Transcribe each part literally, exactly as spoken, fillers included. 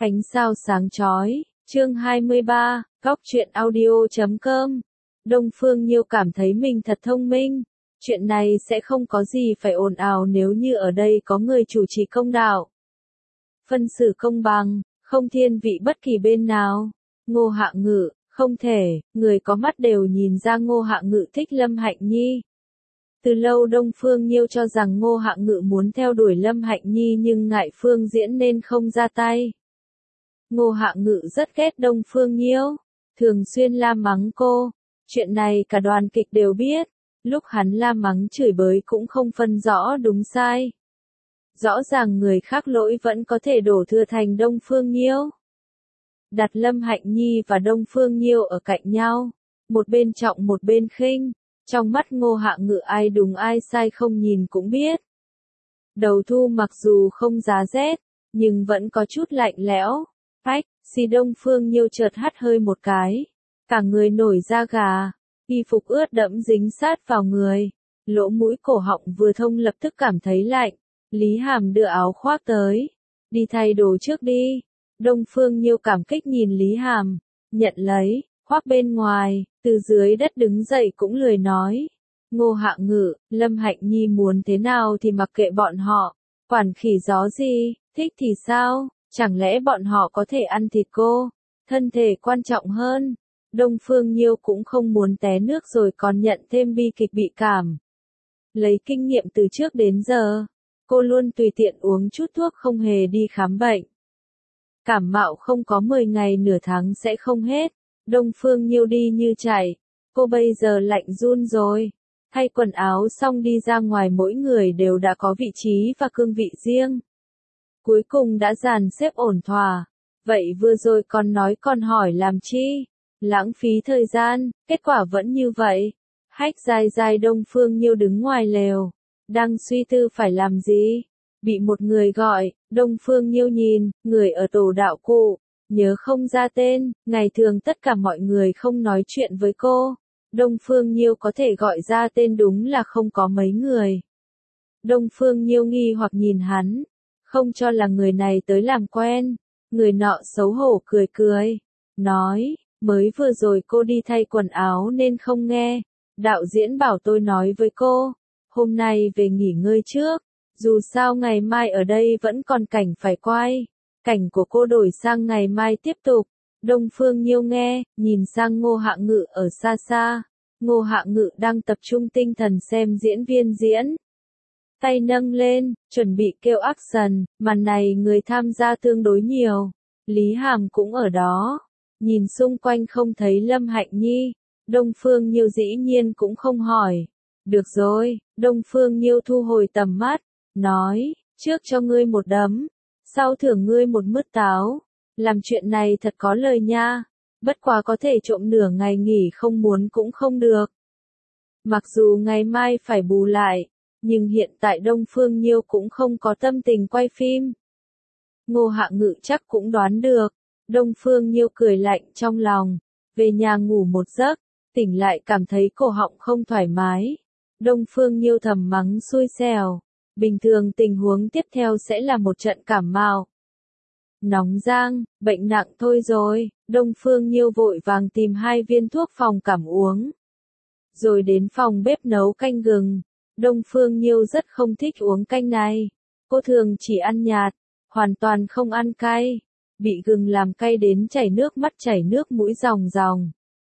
Ánh sao sáng chói, chương hai mươi ba, góc truyện audio chấm com. Đông Phương Nhiêu cảm thấy mình thật thông minh. Chuyện này sẽ không có gì phải ồn ào nếu như ở đây có người chủ trì công đạo. Phân xử công bằng, không thiên vị bất kỳ bên nào. Ngô Hạ Ngự, không thể, người có mắt đều nhìn ra Ngô Hạ Ngự thích Lâm Hạnh Nhi. Từ lâu Đông Phương Nhiêu cho rằng Ngô Hạ Ngự muốn theo đuổi Lâm Hạnh Nhi nhưng ngại Phương Diễn nên không ra tay. Ngô Hạ Ngự rất ghét Đông Phương Nhiêu, thường xuyên la mắng cô. Chuyện này cả đoàn kịch đều biết, lúc hắn la mắng chửi bới cũng không phân rõ đúng sai. Rõ ràng người khác lỗi vẫn có thể đổ thừa thành Đông Phương Nhiêu. Đặt Lâm Hạnh Nhi và Đông Phương Nhiêu ở cạnh nhau, một bên trọng một bên khinh, trong mắt Ngô Hạ Ngự ai đúng ai sai không nhìn cũng biết. Đầu thu mặc dù không giá rét, nhưng vẫn có chút lạnh lẽo. Phách, xì Đông Phương Nhiêu chợt hắt hơi một cái, cả người nổi da gà, y phục ướt đẫm dính sát vào người, lỗ mũi cổ họng vừa thông lập tức cảm thấy lạnh. Lý Hàm đưa áo khoác tới, đi thay đồ trước đi. Đông Phương Nhiêu cảm kích nhìn Lý Hàm, nhận lấy, khoác bên ngoài, từ dưới đất đứng dậy cũng lười nói. Ngô Hạ Ngự, Lâm Hạnh Nhi muốn thế nào thì mặc kệ bọn họ, quản khỉ gió gì, thích thì sao? Chẳng lẽ bọn họ có thể ăn thịt cô? Thân thể quan trọng hơn. Đông Phương Nhiêu cũng không muốn té nước rồi còn nhận thêm bi kịch bị cảm. Lấy kinh nghiệm từ trước đến giờ, cô luôn tùy tiện uống chút thuốc không hề đi khám bệnh. Cảm mạo không có mười ngày nửa tháng sẽ không hết. Đông Phương Nhiêu đi như chạy. Cô bây giờ lạnh run rồi. Thay quần áo xong đi ra ngoài, mỗi người đều đã có vị trí và cương vị riêng. Cuối cùng đã dàn xếp ổn thỏa. Vậy vừa rồi còn nói còn hỏi làm chi? Lãng phí thời gian, kết quả vẫn như vậy. Hách dài dài Đông Phương Nhiêu đứng ngoài lều, đang suy tư phải làm gì. Bị một người gọi, Đông Phương Nhiêu nhìn, người ở tổ đạo cụ, nhớ không ra tên, ngày thường tất cả mọi người không nói chuyện với cô. Đông Phương Nhiêu có thể gọi ra tên đúng là không có mấy người. Đông Phương Nhiêu nghi hoặc nhìn hắn, không cho là người này tới làm quen. Người nọ xấu hổ cười cười, nói, mới vừa rồi cô đi thay quần áo nên không nghe. Đạo diễn bảo tôi nói với cô, hôm nay về nghỉ ngơi trước, dù sao ngày mai ở đây vẫn còn cảnh phải quay. Cảnh của cô đổi sang ngày mai tiếp tục. Đông Phương Nhiêu nghe, nhìn sang Ngô Hạ Ngự ở xa xa. Ngô Hạ Ngự đang tập trung tinh thần xem diễn viên diễn. Tay nâng lên, chuẩn bị kêu action, màn này người tham gia tương đối nhiều. Lý Hàm cũng ở đó. Nhìn xung quanh không thấy Lâm Hạnh Nhi. Đông Phương Nhiêu dĩ nhiên cũng không hỏi. Được rồi, Đông Phương Nhiêu thu hồi tầm mắt, nói, trước cho ngươi một đấm, sau thưởng ngươi một mứt táo. Làm chuyện này thật có lời nha. Bất quá có thể trộm nửa ngày nghỉ không muốn cũng không được. Mặc dù ngày mai phải bù lại, nhưng hiện tại Đông Phương Nhiêu cũng không có tâm tình quay phim. Ngô Hạ Ngự chắc cũng đoán được. Đông Phương Nhiêu cười lạnh trong lòng, về nhà ngủ một giấc, tỉnh lại cảm thấy cổ họng không thoải mái. Đông Phương Nhiêu thầm mắng xui xẻo, bình thường tình huống tiếp theo sẽ là một trận cảm mạo. Nóng rang, bệnh nặng thôi rồi. Đông Phương Nhiêu vội vàng tìm hai viên thuốc phòng cảm uống. Rồi đến phòng bếp nấu canh gừng. Đông Phương Nhiêu rất không thích uống canh này. Cô thường chỉ ăn nhạt, hoàn toàn không ăn cay. Bị gừng làm cay đến chảy nước mắt chảy nước mũi ròng ròng.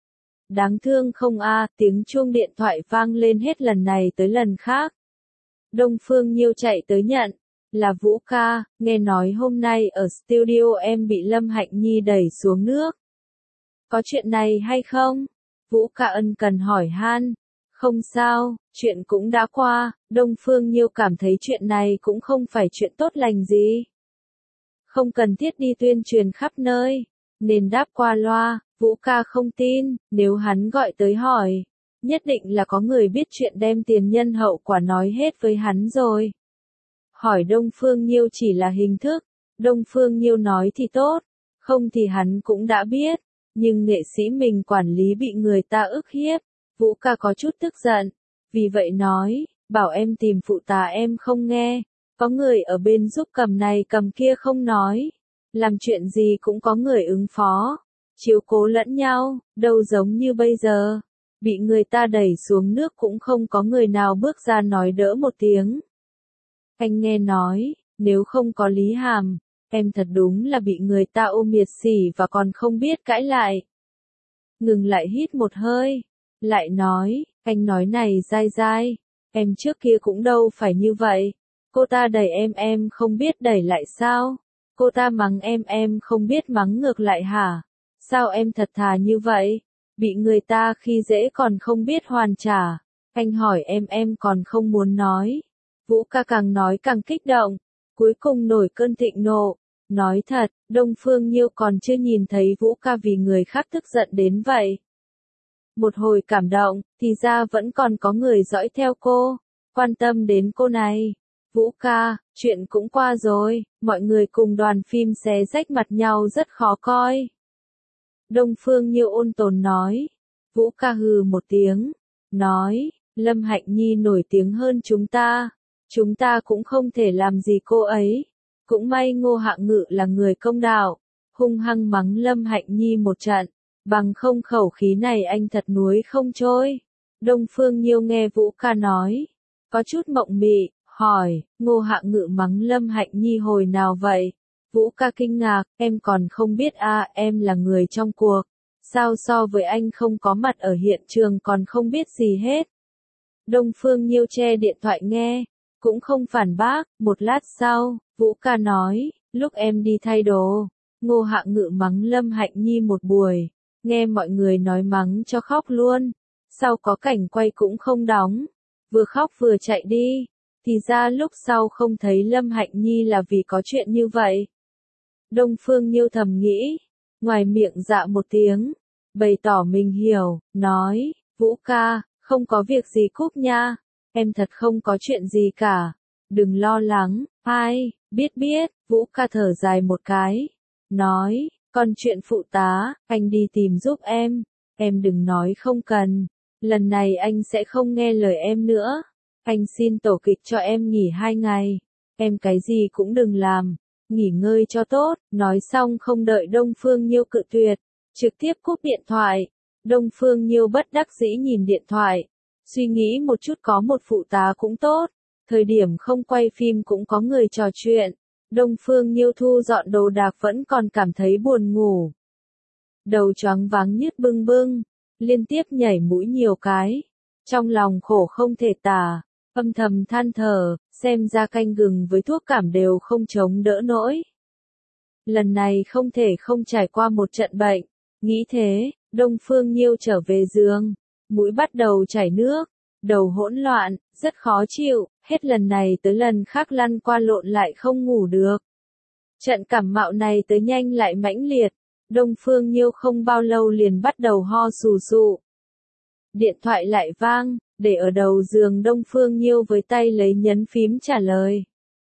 Đáng thương không a, tiếng chuông điện thoại vang lên hết lần này tới lần khác. Đông Phương Nhiêu chạy tới nhận. Là Vũ ca, nghe nói hôm nay ở studio em bị Lâm Hạnh Nhi đẩy xuống nước. Có chuyện này hay không? Vũ ca ân cần hỏi han. Không sao, chuyện cũng đã qua. Đông Phương Nhiêu cảm thấy chuyện này cũng không phải chuyện tốt lành gì. Không cần thiết đi tuyên truyền khắp nơi, nên đáp qua loa. Vũ ca không tin, nếu hắn gọi tới hỏi, nhất định là có người biết chuyện đem tiền nhân hậu quả nói hết với hắn rồi. Hỏi Đông Phương Nhiêu chỉ là hình thức. Đông Phương Nhiêu nói thì tốt, không thì hắn cũng đã biết. Nhưng nghệ sĩ mình quản lý bị người ta ức hiếp. Vũ ca có chút tức giận, vì vậy nói, bảo em tìm phụ tá em không nghe. Có người ở bên giúp cầm này cầm kia không nói. Làm chuyện gì cũng có người ứng phó, chiếu cố lẫn nhau, đâu giống như bây giờ. Bị người ta đẩy xuống nước cũng không có người nào bước ra nói đỡ một tiếng. Anh nghe nói, nếu không có Lý Hàm, em thật đúng là bị người ta ôm miệt sỉ và còn không biết cãi lại. Ngừng lại hít một hơi, lại nói, anh nói này dai dai, em trước kia cũng đâu phải như vậy. Cô ta đẩy em em không biết đẩy lại sao? Cô ta mắng em em không biết mắng ngược lại hả? Sao em thật thà như vậy? Bị người ta khi dễ còn không biết hoàn trả. Anh hỏi em em còn không muốn nói. Vũ ca càng nói càng kích động, cuối cùng nổi cơn thịnh nộ. Nói thật, Đông Phương Nhiêu còn chưa nhìn thấy Vũ ca vì người khác tức giận đến vậy. Một hồi cảm động, thì ra vẫn còn có người dõi theo cô, quan tâm đến cô này. Vũ ca, chuyện cũng qua rồi, mọi người cùng đoàn phim xé rách mặt nhau rất khó coi. Đông Phương Nhiêu ôn tồn nói. Vũ ca hừ một tiếng, nói, Lâm Hạnh Nhi nổi tiếng hơn chúng ta. Chúng ta cũng không thể làm gì cô ấy. Cũng may Ngô Hạng Ngự là người công đạo, hung hăng mắng Lâm Hạnh Nhi một trận. Bằng không khẩu khí này anh thật nuối không trôi. Đông Phương Nhiêu nghe Vũ ca nói, có chút mộng mị, hỏi, Ngô Hạng Ngự mắng Lâm Hạnh Nhi hồi nào vậy? Vũ ca kinh ngạc, em còn không biết à, em là người trong cuộc. Sao so với anh không có mặt ở hiện trường còn không biết gì hết. Đông Phương Nhiêu che điện thoại nghe, cũng không phản bác. Một lát sau, Vũ ca nói, lúc em đi thay đồ, Ngô Hạng Ngự mắng Lâm Hạnh Nhi một buổi. Nghe mọi người nói mắng cho khóc luôn. Sau có cảnh quay cũng không đóng. Vừa khóc vừa chạy đi. Thì ra lúc sau không thấy Lâm Hạnh Nhi là vì có chuyện như vậy. Đông Phương Nhiêu thầm nghĩ. Ngoài miệng dạ một tiếng. Bày tỏ mình hiểu. Nói. Vũ ca, không có việc gì cúp nha. Em thật không có chuyện gì cả. Đừng lo lắng. Ai, biết biết. Vũ ca thở dài một cái. Nói. Còn chuyện phụ tá, anh đi tìm giúp em. Em đừng nói không cần. Lần này anh sẽ không nghe lời em nữa. Anh xin tổ kịch cho em nghỉ hai ngày. Em cái gì cũng đừng làm. Nghỉ ngơi cho tốt. Nói xong không đợi Đông Phương Nhiêu cự tuyệt. Trực tiếp cúp điện thoại. Đông Phương Nhiêu bất đắc dĩ nhìn điện thoại. Suy nghĩ một chút có một phụ tá cũng tốt. Thời điểm không quay phim cũng có người trò chuyện. Đông Phương Nhiêu thu dọn đồ đạc vẫn còn cảm thấy buồn ngủ. Đầu choáng váng nhức bưng bưng, liên tiếp nhảy mũi nhiều cái. Trong lòng khổ không thể tả, âm thầm than thở, xem ra canh gừng với thuốc cảm đều không chống đỡ nổi. Lần này không thể không trải qua một trận bệnh. Nghĩ thế, Đông Phương Nhiêu trở về giường, mũi bắt đầu chảy nước, đầu hỗn loạn, rất khó chịu. Hết lần này tới lần khác lăn qua lộn lại không ngủ được. Trận cảm mạo này tới nhanh lại mãnh liệt. Đông Phương Nhiêu không bao lâu liền bắt đầu ho sù sụ. Điện thoại lại vang, để ở đầu giường Đông Phương Nhiêu với tay lấy nhấn phím trả lời.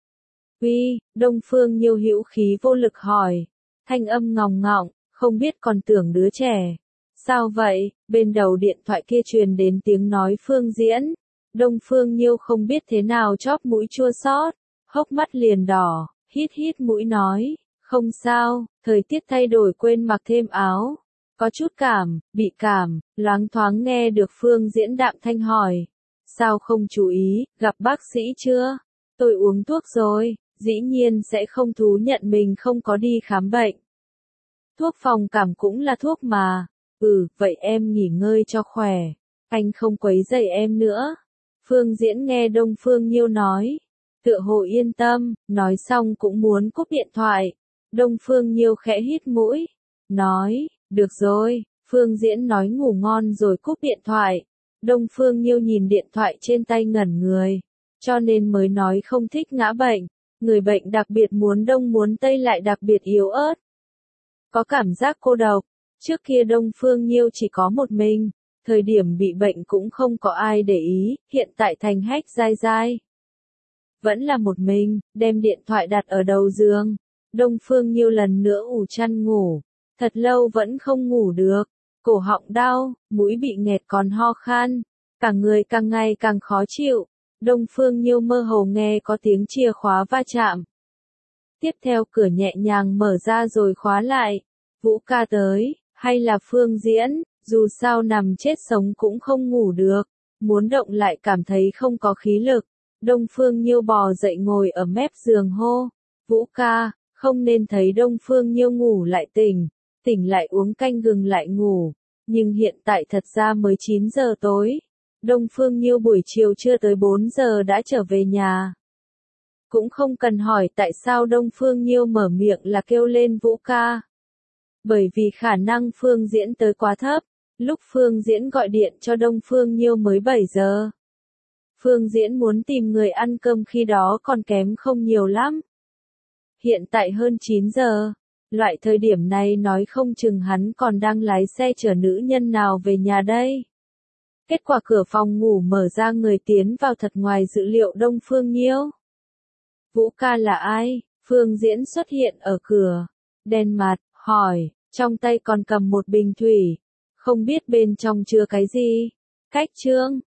Uy, Đông Phương Nhiêu hữu khí vô lực hỏi. Thanh âm ngòng ngọng, không biết còn tưởng đứa trẻ. Sao vậy? Bên đầu điện thoại kia truyền đến tiếng nói Phương Diễn. Đông Phương Nhiêu không biết thế nào chóp mũi chua xót, hốc mắt liền đỏ, hít hít mũi nói, không sao, thời tiết thay đổi quên mặc thêm áo. Có chút cảm, bị cảm, loáng thoáng nghe được Phương Diễn đạm thanh hỏi. Sao không chú ý, gặp bác sĩ chưa? Tôi uống thuốc rồi, dĩ nhiên sẽ không thú nhận mình không có đi khám bệnh. Thuốc phòng cảm cũng là thuốc mà. Ừ, vậy em nghỉ ngơi cho khỏe. Anh không quấy rầy em nữa. Phương Diễn nghe Đông Phương Nhiêu nói. Tựa hồ yên tâm, nói xong cũng muốn cúp điện thoại. Đông Phương Nhiêu khẽ hít mũi. Nói, được rồi, Phương Diễn nói ngủ ngon rồi cúp điện thoại. Đông Phương Nhiêu nhìn điện thoại trên tay ngẩn người. Cho nên mới nói không thích ngã bệnh. Người bệnh đặc biệt muốn đông muốn tây lại đặc biệt yếu ớt. Có cảm giác cô độc. Trước kia Đông Phương Nhiêu chỉ có một mình. Thời điểm bị bệnh cũng không có ai để ý, hiện tại thành hách dai dai. Vẫn là một mình, đem điện thoại đặt ở đầu giường. Đông Phương Nhiêu lần nữa ủ chăn ngủ. Thật lâu vẫn không ngủ được. Cổ họng đau, mũi bị nghẹt còn ho khan. Cả người càng ngày càng khó chịu. Đông Phương Nhiêu mơ hồ nghe có tiếng chìa khóa va chạm. Tiếp theo cửa nhẹ nhàng mở ra rồi khóa lại. Vũ ca tới, hay là Phương Diễn, dù sao nằm chết sống cũng không ngủ được, muốn động lại cảm thấy không có khí lực. Đông Phương Nhiêu bò dậy ngồi ở mép giường hô, Vũ ca, không nên thấy Đông Phương Nhiêu ngủ lại tỉnh, tỉnh lại uống canh gừng lại ngủ, nhưng hiện tại thật ra mới chín giờ tối. Đông Phương Nhiêu buổi chiều chưa tới bốn giờ đã trở về nhà. Cũng không cần hỏi tại sao Đông Phương Nhiêu mở miệng là kêu lên Vũ ca. Bởi vì khả năng Phương Diễn tới quá thấp, lúc Phương Diễn gọi điện cho Đông Phương Nhiêu mới bảy giờ. Phương Diễn muốn tìm người ăn cơm khi đó còn kém không nhiều lắm. Hiện tại hơn chín giờ, loại thời điểm này nói không chừng hắn còn đang lái xe chở nữ nhân nào về nhà đây. Kết quả cửa phòng ngủ mở ra người tiến vào thật ngoài dự liệu Đông Phương Nhiêu. Vũ ca là ai? Phương Diễn xuất hiện ở cửa, đen mặt, hỏi, trong tay còn cầm một bình thủy, không biết bên trong chứa cái gì. Cách Trương,